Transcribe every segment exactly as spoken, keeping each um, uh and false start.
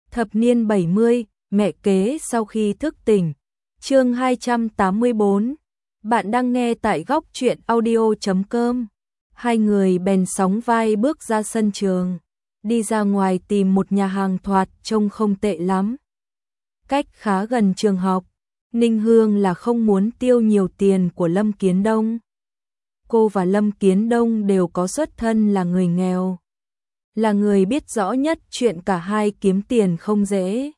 Thập niên bảy mươi, mẹ kế sau khi thức tỉnh. Chương hai trăm tám mươi bốn. Bạn đang nghe tại góc truyện audio chấm com. Hai người bèn sóng vai bước ra sân trường, đi ra ngoài tìm một nhà hàng thoạt trông không tệ lắm. Cách khá gần trường học, Ninh Hương là không muốn tiêu nhiều tiền của Lâm Kiến Đông. Cô và Lâm Kiến Đông đều có xuất thân là người nghèo, là người biết rõ nhất chuyện cả hai kiếm tiền không dễ.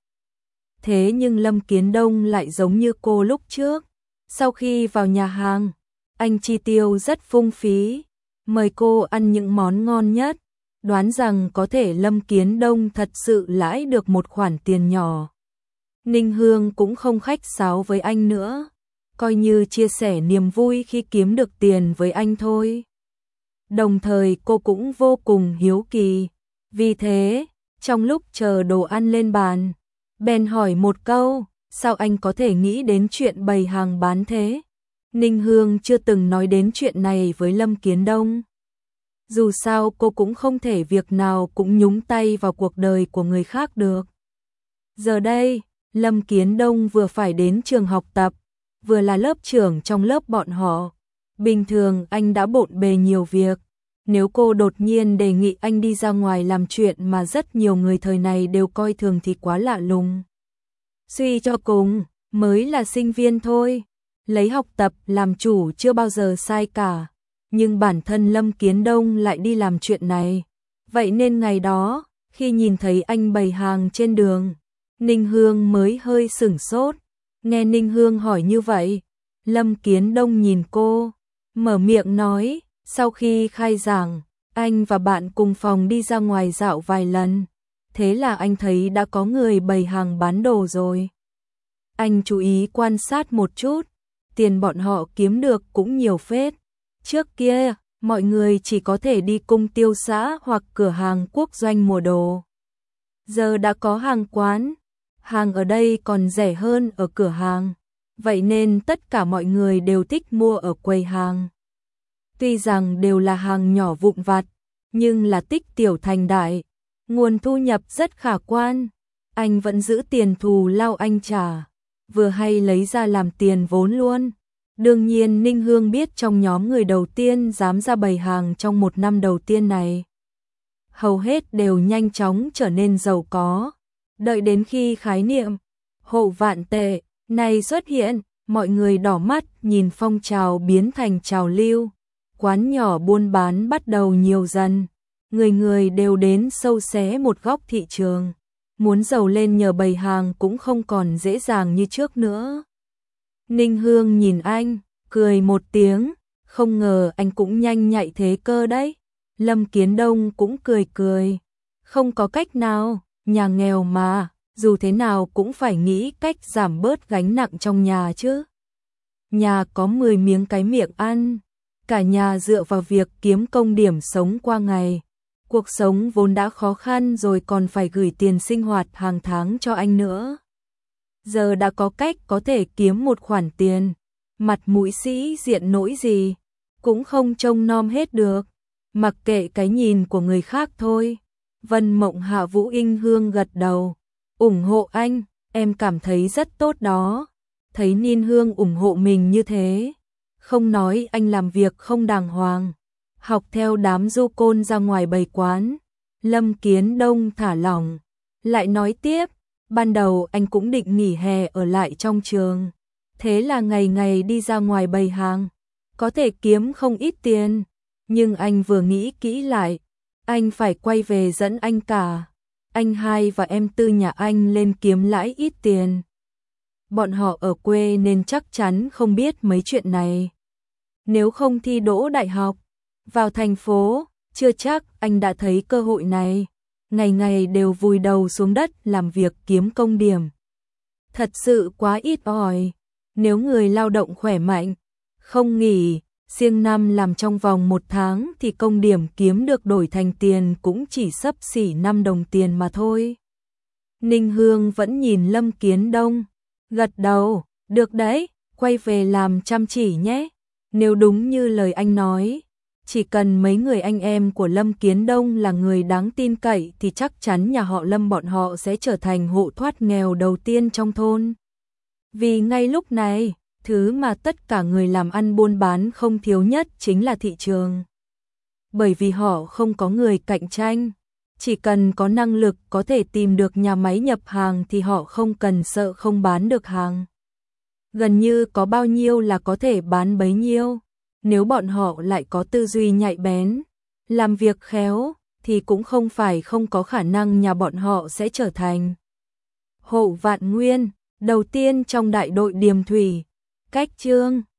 Thế nhưng Lâm Kiến Đông lại giống như cô lúc trước, sau khi vào nhà hàng, anh chi tiêu rất phung phí, mời cô ăn những món ngon nhất, đoán rằng có thể Lâm Kiến Đông thật sự lãi được một khoản tiền nhỏ. Ninh Hương cũng không khách sáo với anh nữa, coi như chia sẻ niềm vui khi kiếm được tiền với anh thôi. Đồng thời cô cũng vô cùng hiếu kỳ, vì thế, trong lúc chờ đồ ăn lên bàn, bèn hỏi một câu, sao anh có thể nghĩ đến chuyện bày hàng bán thế? Ninh Hương chưa từng nói đến chuyện này với Lâm Kiến Đông. Dù sao cô cũng không thể việc nào cũng nhúng tay vào cuộc đời của người khác được. Giờ đây, Lâm Kiến Đông vừa phải đến trường học tập, vừa là lớp trưởng trong lớp bọn họ. Bình thường anh đã bộn bề nhiều việc. Nếu cô đột nhiên đề nghị anh đi ra ngoài làm chuyện mà rất nhiều người thời này đều coi thường thì quá lạ lùng. Suy cho cùng, mới là sinh viên thôi, lấy học tập làm chủ chưa bao giờ sai cả. Nhưng bản thân Lâm Kiến Đông lại đi làm chuyện này. Vậy nên ngày đó, khi nhìn thấy anh bày hàng trên đường, Ninh Hương mới hơi sửng sốt. Nghe Ninh Hương hỏi như vậy, Lâm Kiến Đông nhìn cô, mở miệng nói, sau khi khai giảng, anh và bạn cùng phòng đi ra ngoài dạo vài lần, thế là anh thấy đã có người bày hàng bán đồ rồi. Anh chú ý quan sát một chút, tiền bọn họ kiếm được cũng nhiều phết. Trước kia, mọi người chỉ có thể đi cung tiêu xã hoặc cửa hàng quốc doanh mua đồ. Giờ đã có hàng quán, hàng ở đây còn rẻ hơn ở cửa hàng, vậy nên tất cả mọi người đều thích mua ở quầy hàng. Tuy rằng đều là hàng nhỏ vụn vặt, nhưng là tích tiểu thành đại, nguồn thu nhập rất khả quan. Anh vẫn giữ tiền thù lao anh trả, vừa hay lấy ra làm tiền vốn luôn. Đương nhiên Ninh Hương biết trong nhóm người đầu tiên dám ra bày hàng trong một năm đầu tiên này, hầu hết đều nhanh chóng trở nên giàu có. Đợi đến khi khái niệm hộ vạn tệ này xuất hiện, mọi người đỏ mắt nhìn phong trào biến thành trào lưu. Quán nhỏ buôn bán bắt đầu nhiều dần, người người đều đến sâu xé một góc thị trường. Muốn giàu lên nhờ bày hàng cũng không còn dễ dàng như trước nữa. Ninh Hương nhìn anh, cười một tiếng, không ngờ anh cũng nhanh nhạy thế cơ đấy. Lâm Kiến Đông cũng cười cười, không có cách nào, nhà nghèo mà, dù thế nào cũng phải nghĩ cách giảm bớt gánh nặng trong nhà chứ. Nhà có mười miếng cái miệng ăn, cả nhà dựa vào việc kiếm công điểm sống qua ngày. Cuộc sống vốn đã khó khăn rồi còn phải gửi tiền sinh hoạt hàng tháng cho anh nữa. Giờ đã có cách có thể kiếm một khoản tiền, mặt mũi sĩ diện nỗi gì, cũng không trông nom hết được, mặc kệ cái nhìn của người khác thôi. Vân Mộng Hạ Vũ Inh Hương gật đầu, ủng hộ anh, em cảm thấy rất tốt đó. Thấy Ninh Hương ủng hộ mình như thế, không nói anh làm việc không đàng hoàng, học theo đám du côn ra ngoài bày quán, Lâm Kiến Đông thả lỏng, lại nói tiếp, ban đầu anh cũng định nghỉ hè ở lại trong trường, thế là ngày ngày đi ra ngoài bày hàng, có thể kiếm không ít tiền, nhưng anh vừa nghĩ kỹ lại, anh phải quay về dẫn anh cả, anh hai và em Tư nhà anh lên kiếm lãi ít tiền. Bọn họ ở quê nên chắc chắn không biết mấy chuyện này. Nếu không thi đỗ đại học, vào thành phố, chưa chắc anh đã thấy cơ hội này. Ngày ngày đều vùi đầu xuống đất làm việc kiếm công điểm. Thật sự quá ít ỏi. Nếu người lao động khỏe mạnh, không nghỉ, siêng năm làm trong vòng một tháng thì công điểm kiếm được đổi thành tiền cũng chỉ xấp xỉ năm đồng tiền mà thôi. Ninh Hương vẫn nhìn Lâm Kiến Đông, gật đầu, được đấy, quay về làm chăm chỉ nhé. Nếu đúng như lời anh nói, Chỉ cần mấy người anh em của Lâm Kiến Đông là người đáng tin cậy thì chắc chắn nhà họ Lâm bọn họ sẽ trở thành hộ thoát nghèo đầu tiên trong thôn. Vì ngay lúc này, thứ mà tất cả người làm ăn buôn bán không thiếu nhất chính là thị trường. Bởi vì họ không có người cạnh tranh, chỉ cần có năng lực có thể tìm được nhà máy nhập hàng thì họ không cần sợ không bán được hàng. Gần như có bao nhiêu là có thể bán bấy nhiêu. Nếu bọn họ lại có tư duy nhạy bén, làm việc khéo, thì cũng không phải không có khả năng nhà bọn họ sẽ trở thành hộ vạn nguyên, đầu tiên trong đại đội Điềm Thủy. Cách chương